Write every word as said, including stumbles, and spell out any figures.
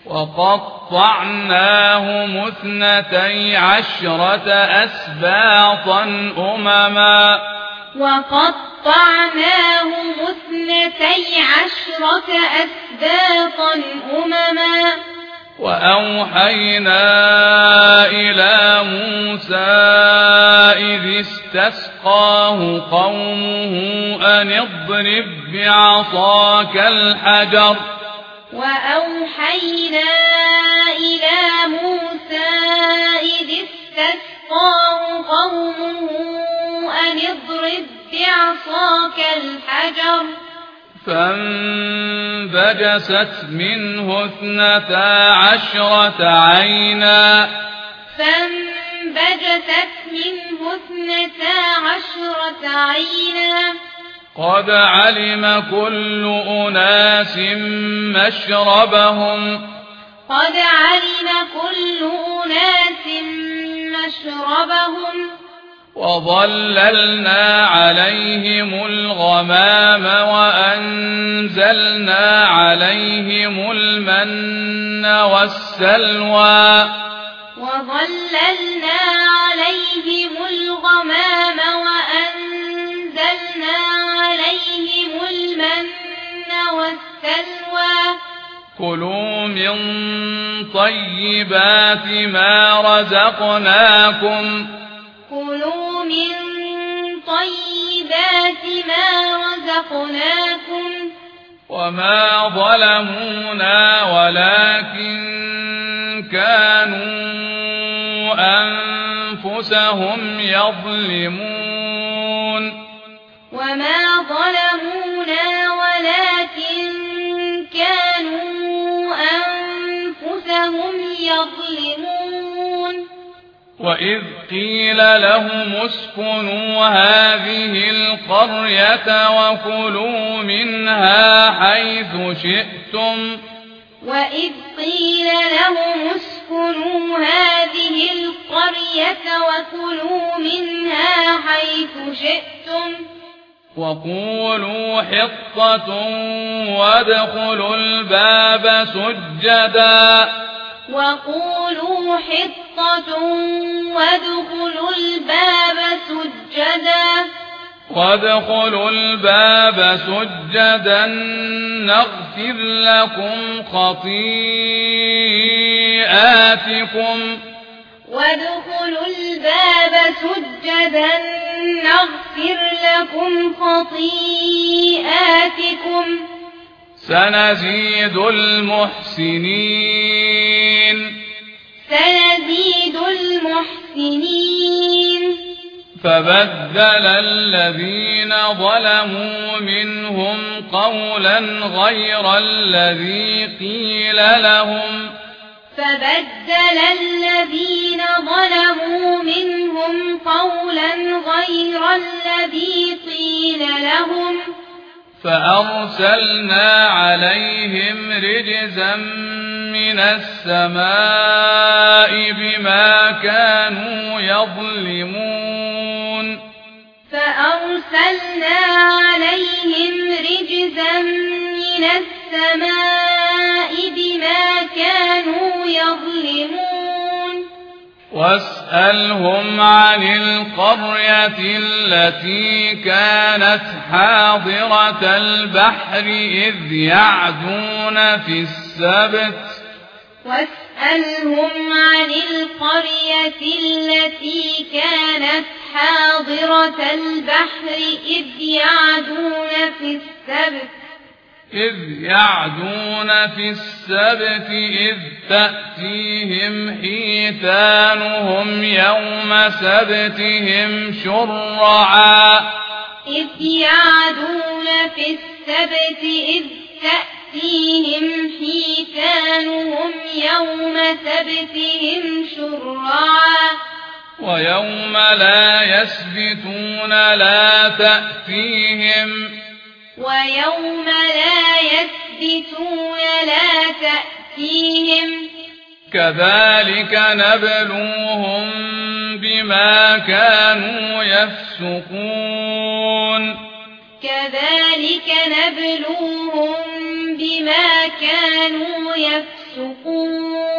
وقطعناهم اثنتي عشرة أسباطا أمما وقطعناهم اثنتي عشرة أسباطا أمما وأوحينا إلى موسى إذ استسقاه قومه أن اضرب بعصاك الحجر وأوحينا إلى موسى إذ استسقاه قومه أن اضرب بعصاك الحجر فانبجست منه اثنتا عشرة عينا فانبجست منه اثنتا عشرة عينا قد علم كل أناس مشربهم قد علم كل أناس مشربهم وظللنا عليهم الغمام وأنزلنا عليهم المن والسلوى وظللنا عليهم الغمام وأنزلنا عليهم المن والسلوى كلوا من طيبات ما رزقناكم كلوا من طيبات ما رزقناكم وما ظلمونا ولكن كانوا أنفسهم يظلمون وما ظلمونا ولكن كانوا أنفسهم يظلمون وإذ قيل لهم اسكنوا هذه القرية وكلوا منها حيث شئتم وإذ قيل لهم اسكنوا هذه القرية وكلوا منها حيث شئتم وقولوا حطة وادخلوا الباب سجدا وقولوا حطة وادخلوا الباب سجدا وادخلوا الباب سجدا نغفر لكم خطيئاتكم وادخلوا الباب سجدا نغفر لكم خطيئاتكم سنزيد المحسنين سنزيد المحسنين فبدل الذين ظلموا منهم قولا غير الذي قيل لهم فبدل الذين ظلموا منهم قولا غير الذي قيل لهم فأرسلنا عليهم رجزا من السماء بما كانوا يظلمون فأرسلنا عليهم رجزا من السماء بما كانوا يظلمون واسألهم عن القرية التي كانت حاضرة البحر إذ يعدون في السبت واسألهم عن القرية التي كانت حاضرة البحر إذ يعدون في السبت إذ يعدون في السبت إذ تأتيهم حيتانهم يوم سبتهم شرعا إذ يعدون في السبت إذ تأتيهم حيتانهم يوم سبتهم شرعا ويوم لا يسبتون لا تأتيهم ويوم لا يسبتون لا تأتيهم كذلك نبلوهم بما كانوا يفسقون كذلك نبلوهم بما كانوا يفسقون يفسقون